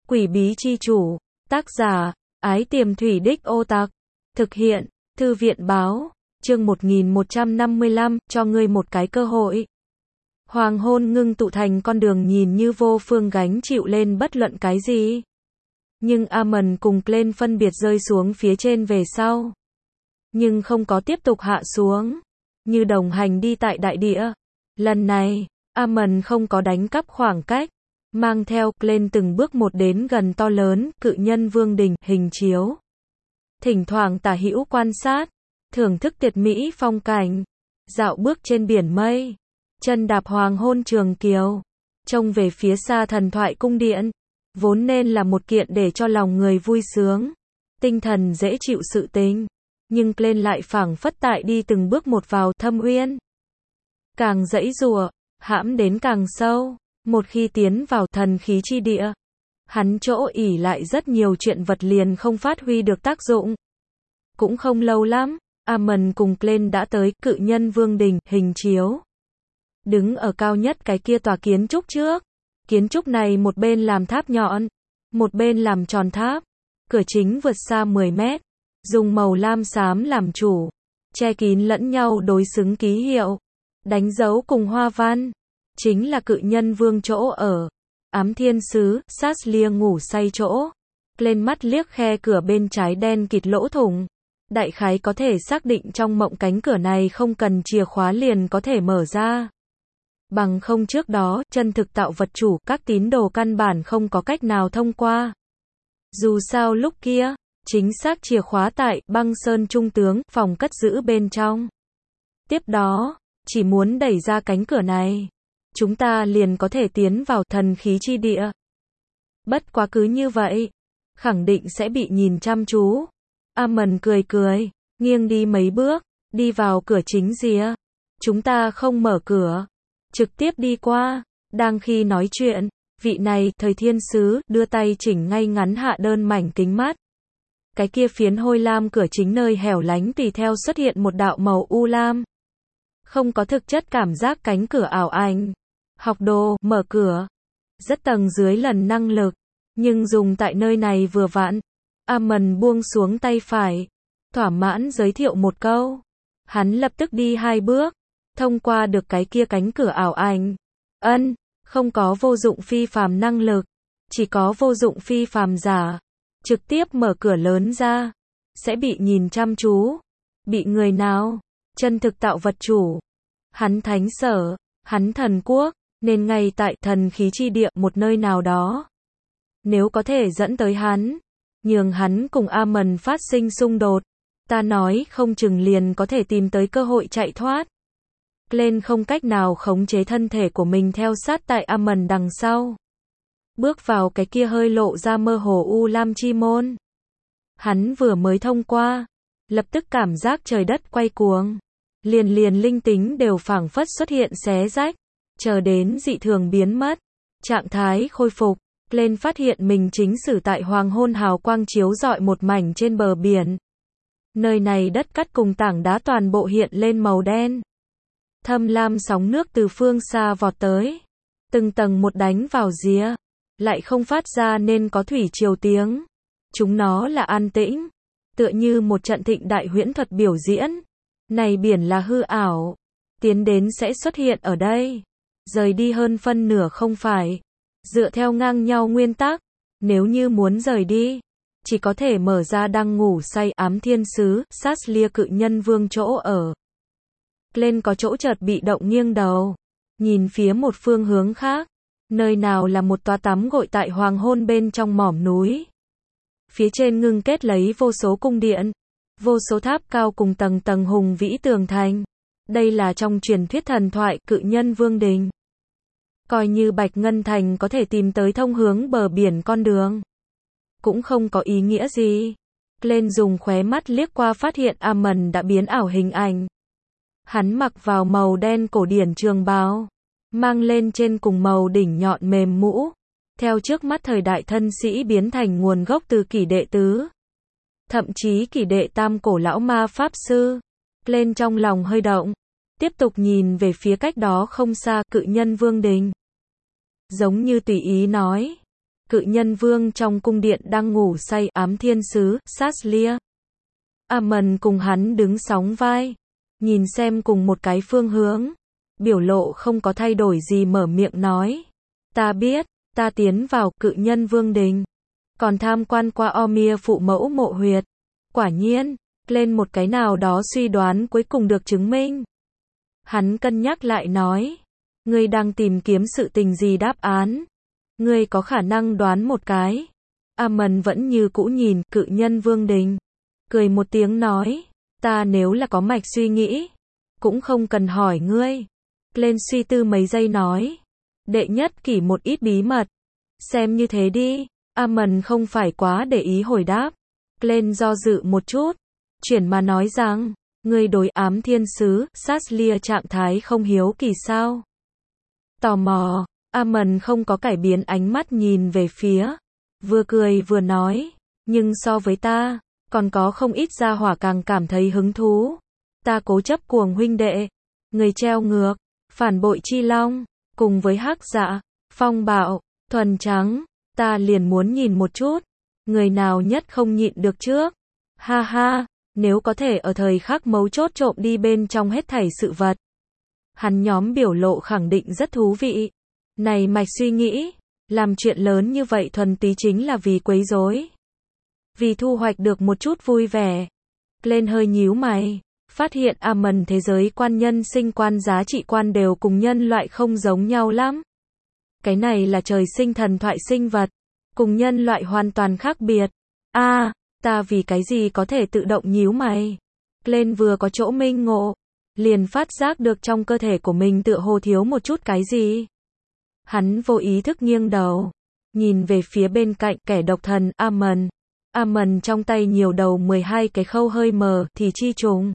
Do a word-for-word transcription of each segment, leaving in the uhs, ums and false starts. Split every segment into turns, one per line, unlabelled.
Quỷ bí chi chủ, tác giả, Ái Tiềm Thủy Đích Ô Tặc, thực hiện, Thư viện báo, chương một nghìn một trăm năm mươi lăm, cho ngươi một cái cơ hội. Hoàng hôn ngưng tụ thành con đường nhìn như vô phương gánh chịu lên bất luận cái gì. Nhưng Amon cùng Glenn phân biệt rơi xuống phía trên về sau. Nhưng không có tiếp tục hạ xuống. Như đồng hành đi tại đại địa. Lần này, Amon không có đánh cắp khoảng cách. Mang theo Glenn từng bước một đến gần to lớn, cự nhân vương đình, hình chiếu. Thỉnh thoảng tả hữu quan sát. Thưởng thức tuyệt mỹ phong cảnh. Dạo bước trên biển mây. Chân đạp hoàng hôn trường kiều. Trông về phía xa thần thoại cung điện. Vốn nên là một kiện để cho lòng người vui sướng. Tinh thần dễ chịu sự tình. Nhưng Glenn lại phảng phất tại đi từng bước một vào thâm uyên. Càng dãy giụa, hãm đến càng sâu. Một khi tiến vào thần khí chi địa, hắn chỗ ỉ lại rất nhiều chuyện vật liền không phát huy được tác dụng. Cũng không lâu lắm, Amon cùng Glenn đã tới cự nhân vương đình, hình chiếu. Đứng ở cao nhất cái kia tòa kiến trúc trước. Kiến trúc này một bên làm tháp nhọn, một bên làm tròn tháp. Cửa chính vượt xa mười mét, dùng màu lam xám làm chủ, che kín lẫn nhau đối xứng ký hiệu, đánh dấu cùng hoa văn. Chính là cự nhân vương chỗ ở. Ám thiên sứ, Saslia ngủ say chỗ. Lên mắt liếc khe cửa bên trái đen kịt lỗ thủng. Đại khái có thể xác định trong mộng cánh cửa này không cần chìa khóa liền có thể mở ra. Bằng không trước đó, chân thực tạo vật chủ, các tín đồ căn bản không có cách nào thông qua. Dù sao lúc kia, chính xác chìa khóa tại băng sơn trung tướng, phòng cất giữ bên trong. Tiếp đó, chỉ muốn đẩy ra cánh cửa này, chúng ta liền có thể tiến vào thần khí chi địa. Bất quá cứ như vậy, khẳng định sẽ bị nhìn chăm chú. Amon cười cười, nghiêng đi mấy bước, đi vào cửa chính rìa. Chúng ta không mở cửa, trực tiếp đi qua. Đang khi nói chuyện, vị này, thời thiên sứ, đưa tay chỉnh ngay ngắn hạ đơn mảnh kính mắt. Cái kia phiến hôi lam cửa chính nơi hẻo lánh tùy theo xuất hiện một đạo màu u lam. Không có thực chất cảm giác cánh cửa ảo ảnh. Học đồ, mở cửa. Rất tầng dưới lần năng lực. Nhưng dùng tại nơi này vừa vặn. Amon buông xuống tay phải. Thỏa mãn giới thiệu một câu. Hắn lập tức đi hai bước. Thông qua được cái kia cánh cửa ảo ảnh. Ân, không có vô dụng phi phàm năng lực. Chỉ có vô dụng phi phàm giả. Trực tiếp mở cửa lớn ra. Sẽ bị nhìn chăm chú. Bị người nào? Chân thực tạo vật chủ. Hắn thánh sở. Hắn thần quốc. Nên ngay tại thần khí chi địa một nơi nào đó. Nếu có thể dẫn tới hắn. Nhường hắn cùng Amon phát sinh xung đột. Ta nói không chừng liền có thể tìm tới cơ hội chạy thoát. Glenn không cách nào khống chế thân thể của mình theo sát tại Amon đằng sau. Bước vào cái kia hơi lộ ra mơ hồ u lam chi môn. Hắn vừa mới thông qua. Lập tức cảm giác trời đất quay cuồng. Liền liền linh tính đều phảng phất xuất hiện xé rách. Chờ đến dị thường biến mất. Trạng thái khôi phục. Glenn phát hiện mình chính xử tại hoàng hôn hào quang chiếu rọi một mảnh trên bờ biển. Nơi này đất cắt cùng tảng đá toàn bộ hiện lên màu đen. Thâm lam sóng nước từ phương xa vọt tới. Từng tầng một đánh vào rìa. Lại không phát ra nên có thủy triều tiếng. Chúng nó là an tĩnh. Tựa như một trận thịnh đại huyễn thuật biểu diễn. Này biển là hư ảo. Tiến đến sẽ xuất hiện ở đây. Rời đi hơn phân nửa không phải. Dựa theo ngang nhau nguyên tắc. Nếu như muốn rời đi. Chỉ có thể mở ra đang ngủ say ám thiên sứ, Saslia cự nhân vương chỗ ở. Glenn có chỗ chợt bị động nghiêng đầu. Nhìn phía một phương hướng khác. Nơi nào là một toa tắm gội tại hoàng hôn bên trong mỏm núi. Phía trên ngưng kết lấy vô số cung điện. Vô số tháp cao cùng tầng tầng hùng vĩ tường thành. Đây là trong truyền thuyết thần thoại cự nhân vương đình. Coi như Bạch Ngân Thành có thể tìm tới thông hướng bờ biển con đường. Cũng không có ý nghĩa gì. Glenn dùng khóe mắt liếc qua phát hiện Amon đã biến ảo hình ảnh. Hắn mặc vào màu đen cổ điển trường bào. Mang lên trên cùng màu đỉnh nhọn mềm mũ. Theo trước mắt thời đại thân sĩ biến thành nguồn gốc từ kỷ đệ tứ. Thậm chí kỷ đệ tam cổ lão ma pháp sư. Glenn trong lòng hơi động. Tiếp tục nhìn về phía cách đó không xa cự nhân vương đình. Giống như tùy ý nói. cự nhân vương trong cung điện đang ngủ say, ám thiên sứ, Saslia. Amon cùng hắn đứng sóng vai, nhìn xem cùng một cái phương hướng, biểu lộ không có thay đổi gì mở miệng nói. Ta biết, ta tiến vào cự nhân vương đình, còn tham quan qua Omir phụ mẫu mộ huyệt. Quả nhiên, lên một cái nào đó suy đoán cuối cùng được chứng minh. Hắn cân nhắc lại nói, ngươi đang tìm kiếm sự tình gì đáp án? Ngươi có khả năng đoán một cái. Amon vẫn như cũ nhìn cự nhân vương đình, cười một tiếng nói, ta nếu là có mạch suy nghĩ, cũng không cần hỏi ngươi. Lên suy tư mấy giây nói, đệ nhất kỷ một ít bí mật, xem như thế đi. Amon không phải quá để ý hồi đáp. Lên do dự một chút, chuyển mà nói rằng, ngươi đối ám thiên sứ, Saslia trạng thái không hiếu kỳ sao? Tò mò, Amon không có cải biến ánh mắt nhìn về phía, vừa cười vừa nói, nhưng so với ta, còn có không ít gia hỏa càng cảm thấy hứng thú. Ta cố chấp cuồng huynh đệ, người treo ngược, phản bội chi long, cùng với hắc dạ, phong bạo, thuần trắng, ta liền muốn nhìn một chút, người nào nhất không nhịn được trước. Ha ha, nếu có thể ở thời khắc mấu chốt trộm đi bên trong hết thảy sự vật. Hắn nhóm biểu lộ khẳng định rất thú vị. Này mạch suy nghĩ, làm chuyện lớn như vậy thuần túy chính là vì quấy rối, vì thu hoạch được một chút vui vẻ. Lên hơi nhíu mày, phát hiện Amon thế giới quan, nhân sinh quan, giá trị quan đều cùng nhân loại không giống nhau lắm. Cái này là trời sinh thần thoại sinh vật, cùng nhân loại hoàn toàn khác biệt. A, à, ta vì cái gì có thể tự động nhíu mày? Lên vừa có chỗ minh ngộ, liền phát giác được trong cơ thể của mình tựa hồ thiếu một chút cái gì. Hắn vô ý thức nghiêng đầu, nhìn về phía bên cạnh kẻ độc thần Amon. Amon trong tay nhiều đầu mười hai cái khâu hơi mờ thì chi trùng.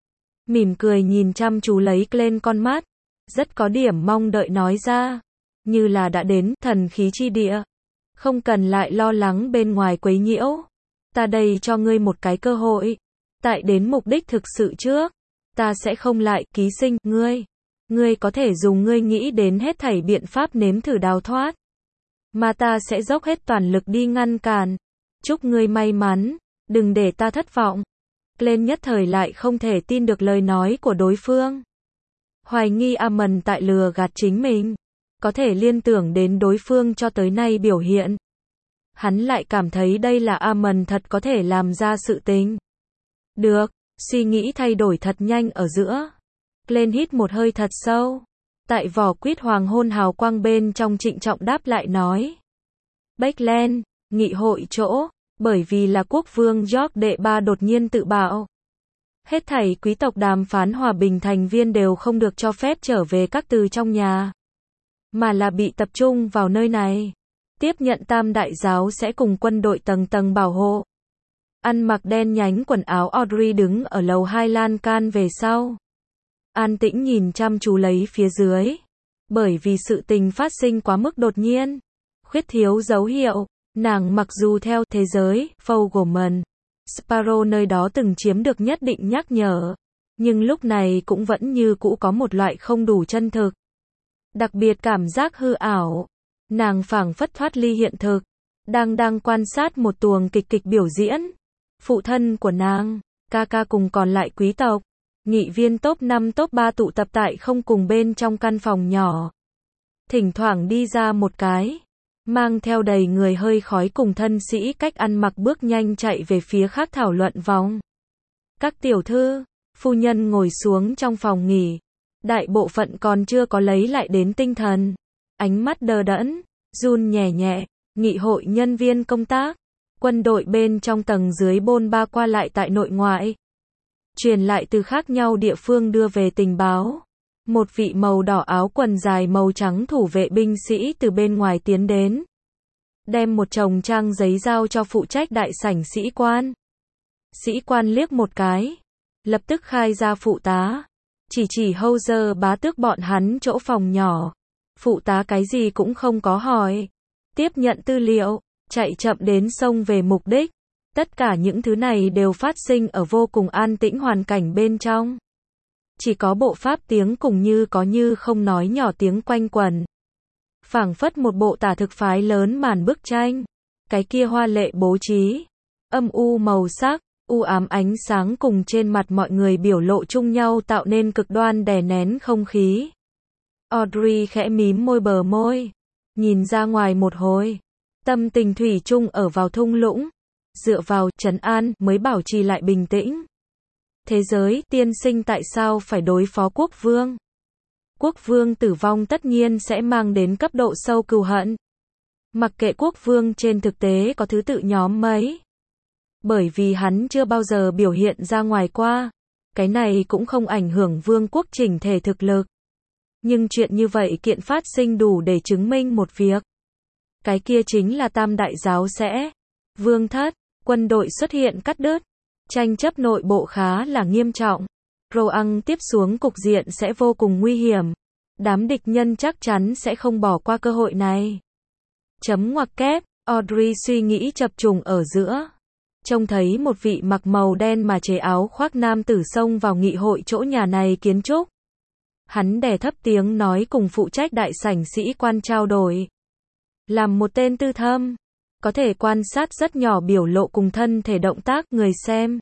Mỉm cười nhìn chăm chú lấy lên con mắt, rất có điểm mong đợi nói ra, như là đã đến thần khí chi địa, không cần lại lo lắng bên ngoài quấy nhiễu. Ta đây cho ngươi một cái cơ hội, tại đến mục đích thực sự trước, ta sẽ không lại ký sinh ngươi. Ngươi có thể dùng ngươi nghĩ đến hết thảy biện pháp nếm thử đào thoát, mà ta sẽ dốc hết toàn lực đi ngăn cản. Chúc ngươi may mắn, đừng để ta thất vọng. Lên nhất thời lại không thể tin được lời nói của đối phương. Hoài nghi Amon tại lừa gạt chính mình, có thể liên tưởng đến đối phương cho tới nay biểu hiện. Hắn lại cảm thấy đây là Amon thật có thể làm ra sự tình. Được, suy nghĩ thay đổi thật nhanh ở giữa. Lên hít một hơi thật sâu. Tại vỏ quýt hoàng hôn hào quang bên trong trịnh trọng đáp lại nói. Backland, nghị hội chỗ, bởi vì là quốc vương George đệ ba đột nhiên tự bạo. Hết thảy quý tộc đàm phán hòa bình thành viên đều không được cho phép trở về các từ trong nhà, mà là bị tập trung vào nơi này. Tiếp nhận tam đại giáo sẽ cùng quân đội tầng tầng bảo hộ. Ăn mặc đen nhánh quần áo Audrey đứng ở lầu hai lan can về sau. An tĩnh nhìn chăm chú lấy phía dưới. Bởi vì sự tình phát sinh quá mức đột nhiên, khuyết thiếu dấu hiệu, nàng mặc dù theo thế giới, Fogelman, Sparrow nơi đó từng chiếm được nhất định nhắc nhở, nhưng lúc này cũng vẫn như cũ có một loại không đủ chân thực. Đặc biệt cảm giác hư ảo. Nàng phảng phất thoát ly hiện thực, đang đang quan sát một tuồng kịch kịch biểu diễn. Phụ thân của nàng, ca ca cùng còn lại quý tộc, nghị viên top năm top ba tụ tập tại không cùng bên trong căn phòng nhỏ. Thỉnh thoảng đi ra một cái, mang theo đầy người hơi khói cùng thân sĩ cách ăn mặc bước nhanh chạy về phía khác thảo luận vòng. Các tiểu thư, phu nhân ngồi xuống trong phòng nghỉ, đại bộ phận còn chưa có lấy lại đến tinh thần. Ánh mắt đờ đẫn, run nhẹ nhẹ, nghị hội nhân viên công tác, quân đội bên trong tầng dưới bôn ba qua lại tại nội ngoại. Truyền lại từ khác nhau địa phương đưa về tình báo. Một vị màu đỏ áo quần dài màu trắng thủ vệ binh sĩ từ bên ngoài tiến đến. Đem một chồng trang giấy giao cho phụ trách đại sảnh sĩ quan. Sĩ quan liếc một cái, lập tức khai ra phụ tá. Chỉ chỉ Hauser bá tước bọn hắn chỗ phòng nhỏ. Phụ tá cái gì cũng không có hỏi. Tiếp nhận tư liệu, chạy chậm đến xông về mục đích. Tất cả những thứ này đều phát sinh ở vô cùng an tĩnh hoàn cảnh bên trong. Chỉ có bộ pháp tiếng cùng như có như không nói nhỏ tiếng quanh quẩn. phảng phất một bộ tả thực phái lớn màn bức tranh. Cái kia hoa lệ bố trí, âm u màu sắc, u ám ánh sáng cùng trên mặt mọi người biểu lộ chung nhau tạo nên cực đoan đè nén không khí. Audrey khẽ mím môi bờ môi, nhìn ra ngoài một hồi, tâm tình thủy chung ở vào thung lũng, dựa vào trấn an mới bảo trì lại bình tĩnh. Thế giới, tiên sinh tại sao phải đối phó quốc vương? Quốc vương tử vong tất nhiên sẽ mang đến cấp độ sâu cừu hận. Mặc kệ quốc vương trên thực tế có thứ tự nhóm mấy. Bởi vì hắn chưa bao giờ biểu hiện ra ngoài qua. Cái này cũng không ảnh hưởng vương quốc chỉnh thể thực lực. Nhưng chuyện như vậy kiện phát sinh đủ để chứng minh một việc. Cái kia chính là tam đại giáo sẽ. Vương thất, quân đội xuất hiện cắt đứt. Tranh chấp nội bộ khá là nghiêm trọng. Roang tiếp xuống cục diện sẽ vô cùng nguy hiểm. Đám địch nhân chắc chắn sẽ không bỏ qua cơ hội này. Chấm ngoặc kép, Audrey suy nghĩ chập trùng ở giữa. Trông thấy một vị mặc màu đen mà chế áo khoác nam tử xông vào nghị hội chỗ nhà này kiến trúc. Hắn đè thấp tiếng nói cùng phụ trách đại sảnh sĩ quan trao đổi. Làm một tên tư thâm, có thể quan sát rất nhỏ biểu lộ cùng thân thể động tác người xem.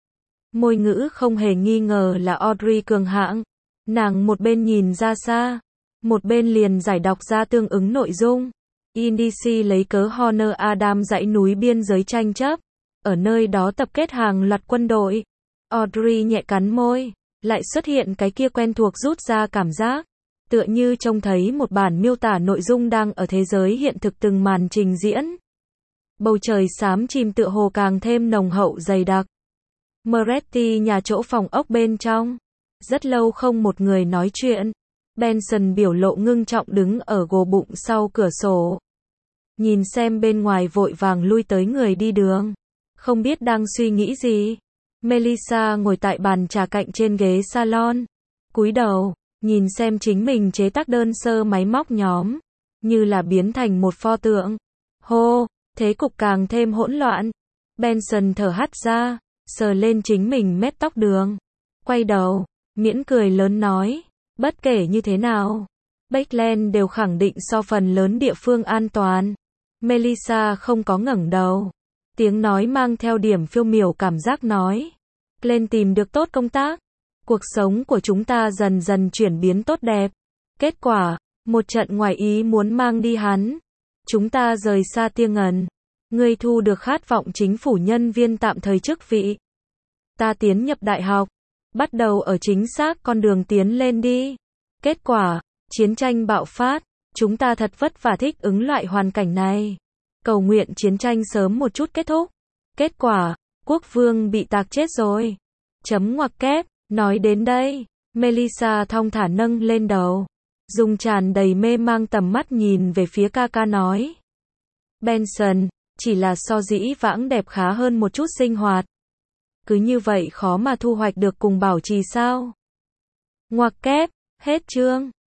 Môi ngữ không hề nghi ngờ là Audrey cường hãng. Nàng một bên nhìn ra xa, một bên liền giải đọc ra tương ứng nội dung. Indici lấy cớ Honor Adam dãy núi biên giới tranh chấp. Ở nơi đó tập kết hàng loạt quân đội. Audrey nhẹ cắn môi, lại xuất hiện cái kia quen thuộc rút ra cảm giác. Tựa như trông thấy một bản miêu tả nội dung đang ở thế giới hiện thực từng màn trình diễn. Bầu trời xám chìm tựa hồ càng thêm nồng hậu dày đặc. Moretti nhà chỗ phòng ốc bên trong. Rất lâu không một người nói chuyện. Benson biểu lộ ngưng trọng đứng ở gồ bụng sau cửa sổ. Nhìn xem bên ngoài vội vàng lui tới người đi đường. Không biết đang suy nghĩ gì. Melissa ngồi tại bàn trà cạnh trên ghế salon. Cúi đầu, nhìn xem chính mình chế tác đơn sơ máy móc nhóm. Như là biến thành một pho tượng. Hô, thế cục càng thêm hỗn loạn. Benson thở hắt ra, sờ lên chính mình mép tóc đường. Quay đầu, miễn cười lớn nói. Bất kể như thế nào, Bakeland đều khẳng định so phần lớn địa phương an toàn. Melissa không có ngẩng đầu. Tiếng nói mang theo điểm phiêu miểu cảm giác nói. Lên tìm được tốt công tác. Cuộc sống của chúng ta dần dần chuyển biến tốt đẹp. Kết quả, một trận ngoài ý muốn mang đi hắn. Chúng ta rời xa Tia Ngần. Ngươi thu được khát vọng chính phủ nhân viên tạm thời chức vị. Ta tiến nhập đại học. Bắt đầu ở chính xác con đường tiến lên đi. Kết quả, chiến tranh bạo phát. Chúng ta thật vất vả thích ứng loại hoàn cảnh này. Cầu nguyện chiến tranh sớm một chút kết thúc. Kết quả, quốc vương bị tạc chết rồi. Chấm ngoặc kép, nói đến đây, Melissa thong thả nâng lên đầu. Dùng tràn đầy mê mang tầm mắt nhìn về phía ca ca nói. Benson, chỉ là so dĩ vãng đẹp khá hơn một chút sinh hoạt. Cứ như vậy khó mà thu hoạch được cùng bảo trì sao? Ngoặc kép, hết chương.